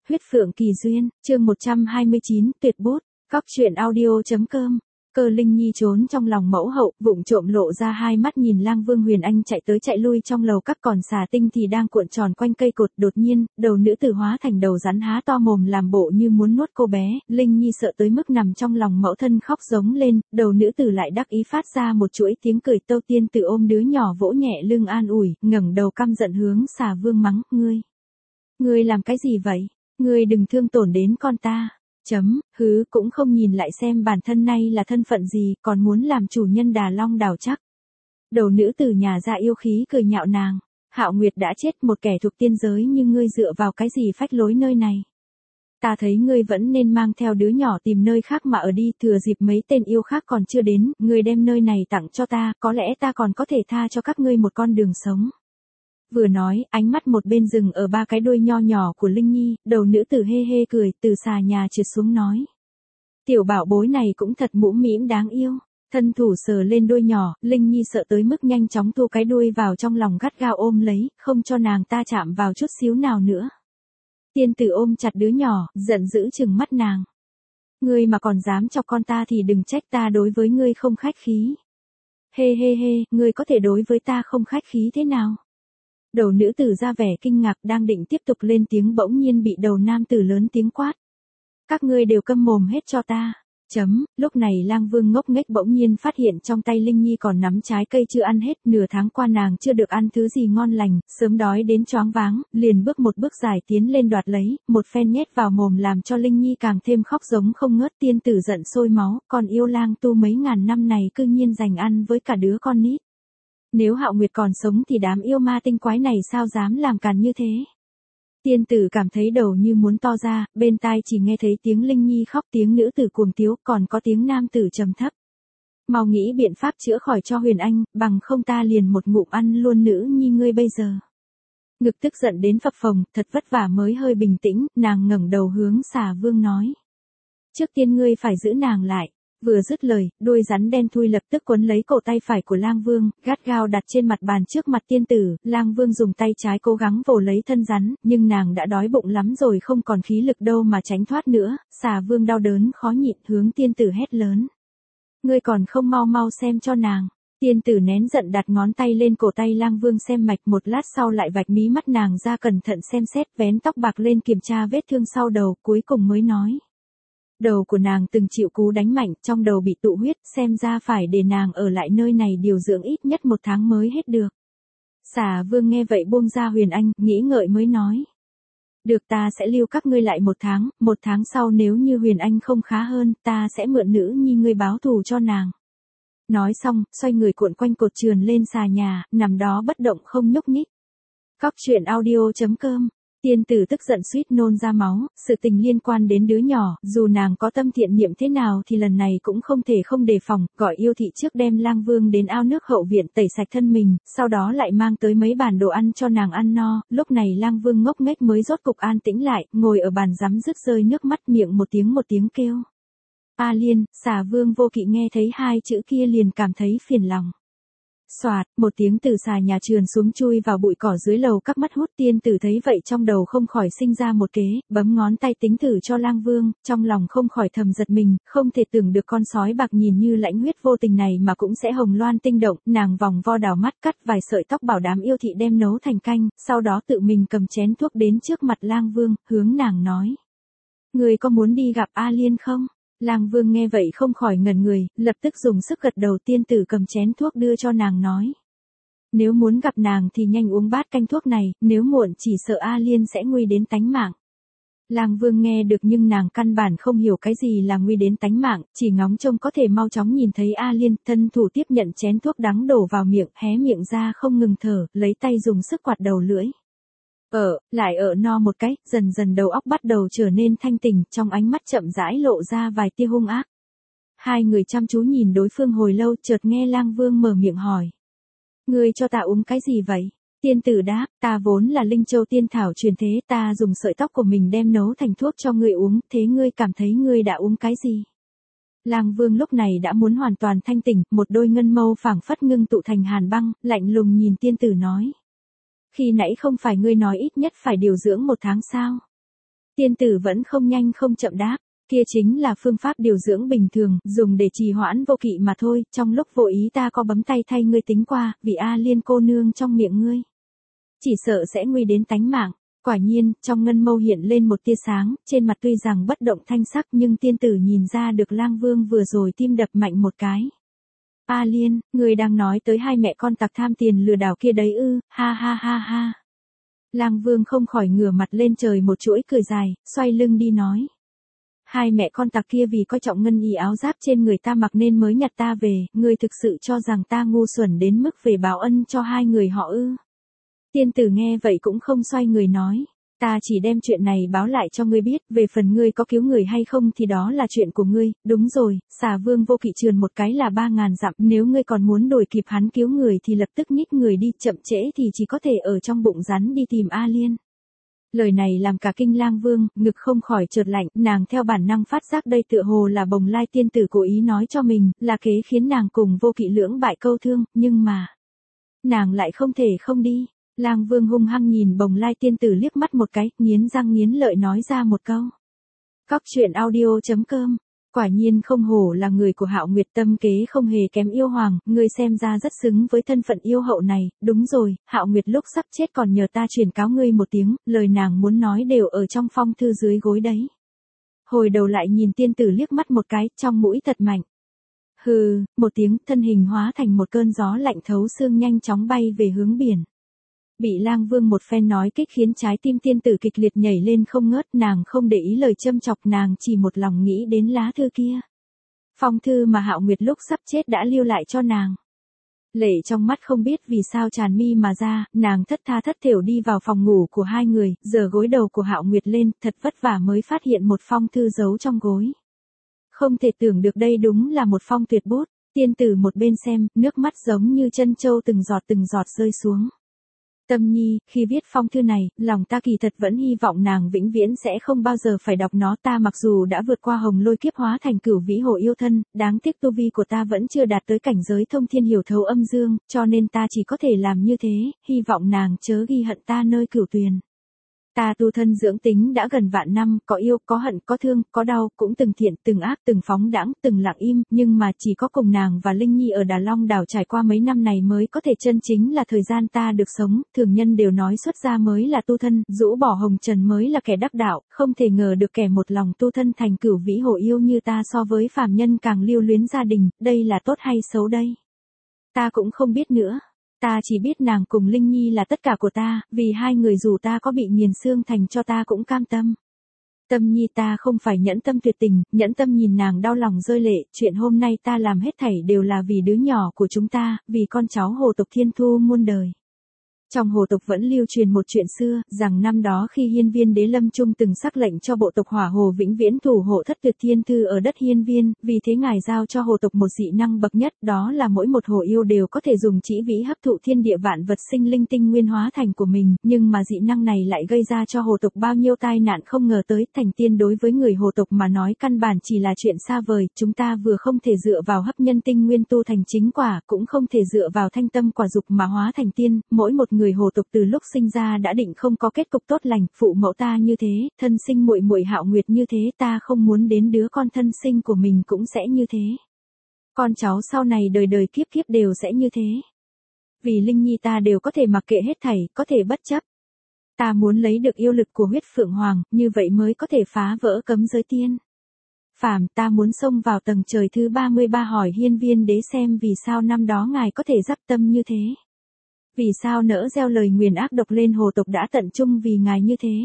Huyết Phượng Kỳ Duyên, chương 129, tuyệt bút, Cóc truyện audio.com. Cơ Linh Nhi trốn trong lòng mẫu hậu, vụng trộm lộ ra hai mắt nhìn Lang Vương Huyền Anh chạy tới chạy lui trong lầu các, còn xà tinh thì đang cuộn tròn quanh cây cột. Đột nhiên, đầu nữ tử hóa thành đầu rắn há to mồm làm bộ như muốn nuốt cô bé. Linh Nhi sợ tới mức nằm trong lòng mẫu thân khóc giống lên, đầu nữ tử lại đắc ý phát ra một chuỗi tiếng cười. Tâu Tiên Tử ôm đứa nhỏ vỗ nhẹ lưng an ủi, ngẩng đầu căm giận hướng xà vương mắng, ngươi làm cái gì vậy? Ngươi đừng thương tổn đến con ta. Hứ cũng không nhìn lại xem bản thân nay là thân phận gì, còn muốn làm chủ nhân Đà Long đảo chắc. Đầu nữ tử nhà ra yêu khí cười nhạo nàng. Hạo Nguyệt đã chết, một kẻ thuộc tiên giới như ngươi dựa vào cái gì phách lối nơi này? Ta thấy ngươi vẫn nên mang theo đứa nhỏ tìm nơi khác mà ở đi, thừa dịp mấy tên yêu khác còn chưa đến, ngươi đem nơi này tặng cho ta, có lẽ ta còn có thể tha cho các ngươi một con đường sống. Vừa nói, ánh mắt một bên dừng ở ba cái đuôi nho nhỏ của Linh Nhi, đầu nữ tử hê hê cười, từ xà nhà trượt xuống nói. Tiểu bảo bối này cũng thật mũm mĩm đáng yêu. Thân thủ sờ lên đuôi nhỏ, Linh Nhi sợ tới mức nhanh chóng thu cái đuôi vào trong lòng gắt gao ôm lấy, không cho nàng ta chạm vào chút xíu nào nữa. Tiên tử ôm chặt đứa nhỏ, giận dữ trừng mắt nàng. Ngươi mà còn dám chọc con ta thì đừng trách ta đối với ngươi không khách khí. Hê hê hê, ngươi có thể đối với ta không khách khí thế nào? Đầu nữ tử ra vẻ kinh ngạc, đang định tiếp tục lên tiếng bỗng nhiên bị đầu nam tử lớn tiếng quát. Các ngươi đều câm mồm hết cho ta. Lúc này Lang Vương ngốc nghếch bỗng nhiên phát hiện trong tay Linh Nhi còn nắm trái cây chưa ăn hết, nửa tháng qua nàng chưa được ăn thứ gì ngon lành, sớm đói đến choáng váng, liền bước một bước dài tiến lên đoạt lấy, một phen nhét vào mồm làm cho Linh Nhi càng thêm khóc giống không ngớt. Tiên tử giận sôi máu, còn yêu Lang tu mấy ngàn năm này cư nhiên giành ăn với cả đứa con nít. Nếu Hạo Nguyệt còn sống thì đám yêu ma tinh quái này sao dám làm càn như thế? Tiên tử cảm thấy đầu như muốn to ra, bên tai chỉ nghe thấy tiếng Linh Nhi khóc, tiếng nữ tử cuồng tiếu, còn có tiếng nam tử trầm thấp. Mau nghĩ biện pháp chữa khỏi cho Huyền Anh, bằng không ta liền một ngụm ăn luôn nữ nhi ngươi bây giờ. Ngực tức giận đến phập phồng, thật vất vả mới hơi bình tĩnh, nàng ngẩng đầu hướng xà vương nói. Trước tiên ngươi phải giữ nàng lại. Vừa dứt lời, đuôi rắn đen thui lập tức quấn lấy cổ tay phải của Lang Vương, gắt gao đặt trên mặt bàn trước mặt tiên tử. Lang Vương dùng tay trái cố gắng vồ lấy thân rắn, nhưng nàng đã đói bụng lắm rồi, không còn khí lực đâu mà tránh thoát nữa. Xà Vương đau đớn khó nhịn hướng tiên tử hét lớn. Ngươi còn không mau mau xem cho nàng. Tiên tử nén giận đặt ngón tay lên cổ tay Lang Vương xem mạch, một lát sau lại vạch mí mắt nàng ra cẩn thận xem xét, vén tóc bạc lên kiểm tra vết thương sau đầu, cuối cùng mới nói. Đầu của nàng từng chịu cú đánh mạnh, trong đầu bị tụ huyết, xem ra phải để nàng ở lại nơi này điều dưỡng ít nhất 1 tháng mới hết được. Xà Vương nghe vậy buông ra Huyền Anh, nghĩ ngợi mới nói. Được, ta sẽ lưu các ngươi lại 1 tháng, 1 tháng sau nếu như Huyền Anh không khá hơn, ta sẽ mượn nữ nhi ngươi báo thù cho nàng. Nói xong, xoay người cuộn quanh cột trườn lên xà nhà, nằm đó bất động không nhúc nhích. Cóc truyện audio.com. Tiên tử tức giận suýt nôn ra máu, sự tình liên quan đến đứa nhỏ, dù nàng có tâm thiện niệm thế nào thì lần này cũng không thể không đề phòng, gọi yêu thị trước đem Lang Vương đến ao nước hậu viện tẩy sạch thân mình, sau đó lại mang tới mấy bàn đồ ăn cho nàng ăn no. Lúc này Lang Vương ngốc nghếch mới rốt cục an tĩnh lại, ngồi ở bàn rắm rứt rơi nước mắt, miệng một tiếng kêu. A Liên. Xà Vương Vô Kỵ nghe thấy hai chữ kia liền cảm thấy phiền lòng. Xoạt, một tiếng từ xà nhà trườn xuống chui vào bụi cỏ dưới lầu các, mắt hút. Tiên tử thấy vậy trong đầu không khỏi sinh ra một kế, bấm ngón tay tính thử cho Lang Vương, trong lòng không khỏi thầm giật mình, không thể tưởng được con sói bạc nhìn như lãnh huyết vô tình này mà cũng sẽ hồng loan tinh động. Nàng vòng vo đào mắt cắt vài sợi tóc bảo đảm yêu thị đem nấu thành canh, sau đó tự mình cầm chén thuốc đến trước mặt Lang Vương, hướng nàng nói. Người có muốn đi gặp A Liên không? Lang Vương nghe vậy không khỏi ngẩn người, lập tức dùng sức gật đầu. Tiên tử cầm chén thuốc đưa cho nàng nói. Nếu muốn gặp nàng thì nhanh uống bát canh thuốc này, nếu muộn chỉ sợ A Liên sẽ nguy đến tánh mạng. Lang Vương nghe được nhưng nàng căn bản không hiểu cái gì là nguy đến tánh mạng, chỉ ngóng trông có thể mau chóng nhìn thấy A Liên. Thân thủ tiếp nhận chén thuốc đắng đổ vào miệng, hé miệng ra không ngừng thở, lấy tay dùng sức quạt đầu lưỡi. Lại no một cái, dần dần đầu óc bắt đầu trở nên thanh tỉnh, trong ánh mắt chậm rãi lộ ra vài tia hung ác. Hai người chăm chú nhìn đối phương hồi lâu, chợt nghe Lang Vương mở miệng hỏi. Ngươi cho ta uống cái gì vậy? Tiên tử đáp, ta vốn là Linh Châu tiên thảo truyền thế, ta dùng sợi tóc của mình đem nấu thành thuốc cho ngươi uống, thế ngươi cảm thấy ngươi đã uống cái gì? Lang Vương lúc này đã muốn hoàn toàn thanh tỉnh, một đôi ngân mâu phảng phất ngưng tụ thành hàn băng, lạnh lùng nhìn tiên tử nói. Khi nãy không phải ngươi nói ít nhất phải điều dưỡng 1 tháng sao? Tiên tử vẫn không nhanh không chậm đáp. Kia chính là phương pháp điều dưỡng bình thường, dùng để trì hoãn vô kỵ mà thôi, trong lúc vô ý ta có bấm tay thay ngươi tính qua, vì A Liên cô nương trong miệng ngươi. Chỉ sợ sẽ nguy đến tánh mạng. Quả nhiên, trong ngân mâu hiện lên một tia sáng, trên mặt tuy rằng bất động thanh sắc nhưng tiên tử nhìn ra được Lang Vương vừa rồi tim đập mạnh một cái. A Liên, người đang nói tới hai mẹ con tặc tham tiền lừa đảo kia đấy ư, ha ha ha ha. Lang Vương không khỏi ngửa mặt lên trời một chuỗi cười dài, xoay lưng đi nói. Hai mẹ con tặc kia vì coi trọng ngân y áo giáp trên người ta mặc nên mới nhặt ta về, ngươi thực sự cho rằng ta ngu xuẩn đến mức về báo ân cho hai người họ ư. Tiên tử nghe vậy cũng không xoay người nói. Ta chỉ đem chuyện này báo lại cho ngươi biết, về phần ngươi có cứu người hay không thì đó là chuyện của ngươi, đúng rồi, Xà Vương vô kỵ trườn một cái là 3.000 dặm, nếu ngươi còn muốn đuổi kịp hắn cứu người thì lập tức nhích người đi, chậm trễ thì chỉ có thể ở trong bụng rắn đi tìm A Liên. Lời này làm cả kinh Lang Vương, ngực không khỏi chợt lạnh, nàng theo bản năng phát giác đây tựa hồ là Bồng Lai tiên tử cố ý nói cho mình, là kế khiến nàng cùng vô kỵ lưỡng bại câu thương, nhưng mà nàng lại không thể không đi. Lang Vương hung hăng nhìn Bồng Lai tiên tử liếc mắt một cái, nghiến răng nghiến lợi nói ra một câu. Cóc truyện audio.com. Quả nhiên không hổ là người của Hạo Nguyệt, tâm kế không hề kém yêu hoàng, người xem ra rất xứng với thân phận yêu hậu này, đúng rồi, Hạo Nguyệt lúc sắp chết còn nhờ ta truyền cáo ngươi một tiếng, lời nàng muốn nói đều ở trong phong thư dưới gối đấy. Hồi đầu lại nhìn tiên tử liếc mắt một cái, trong mũi thật mạnh. Hừ, một tiếng, thân hình hóa thành một cơn gió lạnh thấu xương nhanh chóng bay về hướng biển. Bị Lang Vương một phen nói kích khiến trái tim tiên tử kịch liệt nhảy lên không ngớt, nàng không để ý lời châm chọc, nàng chỉ một lòng nghĩ đến lá thư kia. Phong thư mà Hạo Nguyệt lúc sắp chết đã lưu lại cho nàng. Lệ trong mắt không biết vì sao tràn mi mà ra, nàng thất tha thất thểu đi vào phòng ngủ của hai người, giở gối đầu của Hạo Nguyệt lên, thật vất vả mới phát hiện một phong thư giấu trong gối. Không thể tưởng được đây đúng là một phong tuyệt bút, tiên tử một bên xem, nước mắt giống như chân châu từng giọt rơi xuống. Tâm Nhi, khi viết phong thư này, lòng ta kỳ thật vẫn hy vọng nàng vĩnh viễn sẽ không bao giờ phải đọc nó, ta mặc dù đã vượt qua hồng lôi kiếp hóa thành cửu vĩ hồ yêu thân, đáng tiếc tu vi của ta vẫn chưa đạt tới cảnh giới thông thiên hiểu thấu âm dương, cho nên ta chỉ có thể làm như thế, hy vọng nàng chớ ghi hận ta nơi cửu tuyền. Ta tu thân dưỡng tính đã gần vạn năm, có yêu, có hận, có thương, có đau, cũng từng thiện, từng ác, từng phóng đãng, từng lặng im, nhưng mà chỉ có cùng nàng và Linh Nhi ở Đà Long đảo trải qua mấy năm này mới có thể chân chính là thời gian ta được sống, thường nhân đều nói xuất gia mới là tu thân, rũ bỏ hồng trần mới là kẻ đắc đạo, không thể ngờ được kẻ một lòng tu thân thành cửu vĩ hồ yêu như ta so với phàm nhân càng lưu luyến gia đình, đây là tốt hay xấu đây? Ta cũng không biết nữa. Ta chỉ biết nàng cùng Linh Nhi là tất cả của ta, vì hai người dù ta có bị nghiền xương thành cho ta cũng cam tâm. Tâm Nhi, ta không phải nhẫn tâm tuyệt tình, nhẫn tâm nhìn nàng đau lòng rơi lệ, chuyện hôm nay ta làm hết thảy đều là vì đứa nhỏ của chúng ta, vì con cháu hồ tộc Thiên Thu muôn đời. Trong hồ tộc vẫn lưu truyền một chuyện xưa, rằng năm đó khi Hiên Viên Đế Lâm Trung từng sắc lệnh cho bộ tộc Hỏa Hồ vĩnh viễn thủ hộ thất tuyệt thiên thư ở đất Hiên Viên, vì thế ngài giao cho hồ tộc một dị năng bậc nhất, đó là mỗi một hồ yêu đều có thể dùng chỉ vĩ hấp thụ thiên địa vạn vật sinh linh tinh nguyên hóa thành của mình, nhưng mà dị năng này lại gây ra cho hồ tộc bao nhiêu tai nạn không ngờ tới, thành tiên đối với người hồ tộc mà nói căn bản chỉ là chuyện xa vời, chúng ta vừa không thể dựa vào hấp nhân tinh nguyên tu thành chính quả, cũng không thể dựa vào thanh tâm quả dục mà hóa thành tiên, mỗi một người hồ tộc từ lúc sinh ra đã định không có kết cục tốt lành, phụ mẫu ta như thế, thân sinh muội muội Hạo Nguyệt như thế, ta không muốn đến đứa con thân sinh của mình cũng sẽ như thế. Con cháu sau này đời đời kiếp kiếp đều sẽ như thế. Vì Linh Nhi ta đều có thể mặc kệ hết thảy, có thể bất chấp. Ta muốn lấy được yêu lực của huyết phượng hoàng, như vậy mới có thể phá vỡ cấm giới tiên. Phàm, ta muốn xông vào tầng trời thứ 33 hỏi Hiên Viên Đế xem vì sao năm đó ngài có thể dắp tâm như thế. Vì sao nỡ gieo lời nguyền ác độc lên hồ tộc đã tận trung vì ngài như thế.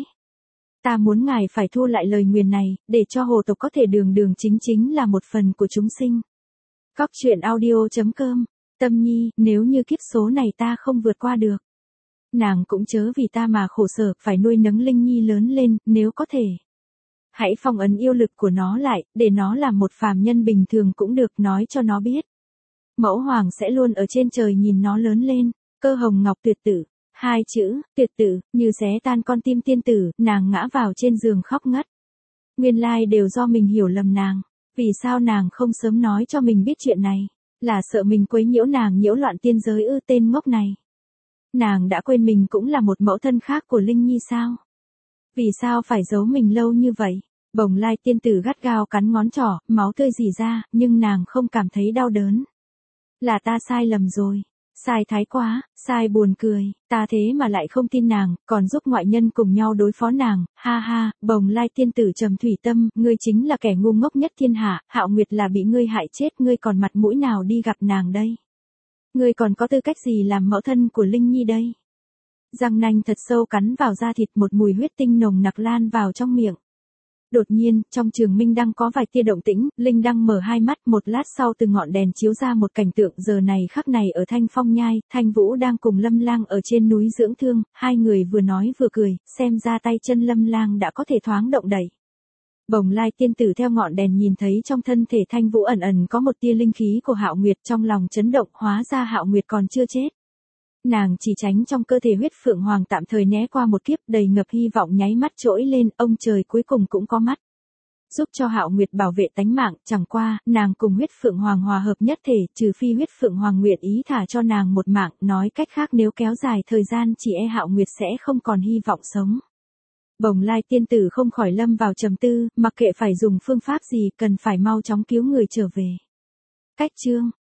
Ta muốn ngài phải thu lại lời nguyền này, để cho hồ tộc có thể đường đường chính chính là một phần của chúng sinh. Cóc truyện audio.com. Tâm Nhi, nếu như kiếp số này ta không vượt qua được, nàng cũng chớ vì ta mà khổ sở, phải nuôi nấng Linh Nhi lớn lên, nếu có thể. Hãy phong ấn yêu lực của nó lại, để nó làm một phàm nhân bình thường cũng được, nói cho nó biết. Mẫu hoàng sẽ luôn ở trên trời nhìn nó lớn lên. Cơ hồng ngọc tuyệt tử, hai chữ, tuyệt tử, như xé tan con tim tiên tử, nàng ngã vào trên giường khóc ngất. Nguyên lai đều do mình hiểu lầm nàng, vì sao nàng không sớm nói cho mình biết chuyện này, là sợ mình quấy nhiễu nàng nhiễu loạn tiên giới ư, tên ngốc này. Nàng đã quên mình cũng là một mẫu thân khác của Linh Nhi sao? Vì sao phải giấu mình lâu như vậy? Bồng lai tiên tử gắt gao cắn ngón trỏ, máu tươi rỉ ra, nhưng nàng không cảm thấy đau đớn. Là ta sai lầm rồi. Sai thái quá, sai buồn cười, ta thế mà lại không tin nàng, còn giúp ngoại nhân cùng nhau đối phó nàng, ha ha, bồng lai tiên tử trầm thủy tâm, ngươi chính là kẻ ngu ngốc nhất thiên hạ, Hạo Nguyệt là bị ngươi hại chết, ngươi còn mặt mũi nào đi gặp nàng đây? Ngươi còn có tư cách gì làm mẫu thân của Linh Nhi đây? Răng nanh thật sâu cắn vào da thịt, một mùi huyết tinh nồng nặc lan vào trong miệng. Đột nhiên, trong trường Minh Đăng có vài tia động tĩnh, Linh Đăng mở hai mắt, một lát sau từ ngọn đèn chiếu ra một cảnh tượng giờ này khắc này ở Thanh Phong Nhai, Thanh Vũ đang cùng Lâm Lang ở trên núi dưỡng thương, hai người vừa nói vừa cười, xem ra tay chân Lâm Lang đã có thể thoáng động đẩy. Bồng lai tiên tử theo ngọn đèn nhìn thấy trong thân thể Thanh Vũ ẩn ẩn có một tia linh khí của Hạo Nguyệt, trong lòng chấn động, hóa ra Hạo Nguyệt còn chưa chết. Nàng chỉ tránh trong cơ thể huyết phượng hoàng tạm thời né qua một kiếp, đầy ngập hy vọng nháy mắt trỗi lên, ông trời cuối cùng cũng có mắt. Giúp cho Hạo Nguyệt bảo vệ tánh mạng, chẳng qua, nàng cùng huyết phượng hoàng hòa hợp nhất thể, trừ phi huyết phượng hoàng nguyện ý thả cho nàng một mạng, nói cách khác nếu kéo dài thời gian chỉ e Hạo Nguyệt sẽ không còn hy vọng sống. Bồng lai tiên tử không khỏi lâm vào trầm tư, mặc kệ phải dùng phương pháp gì, cần phải mau chóng cứu người trở về. Cách chương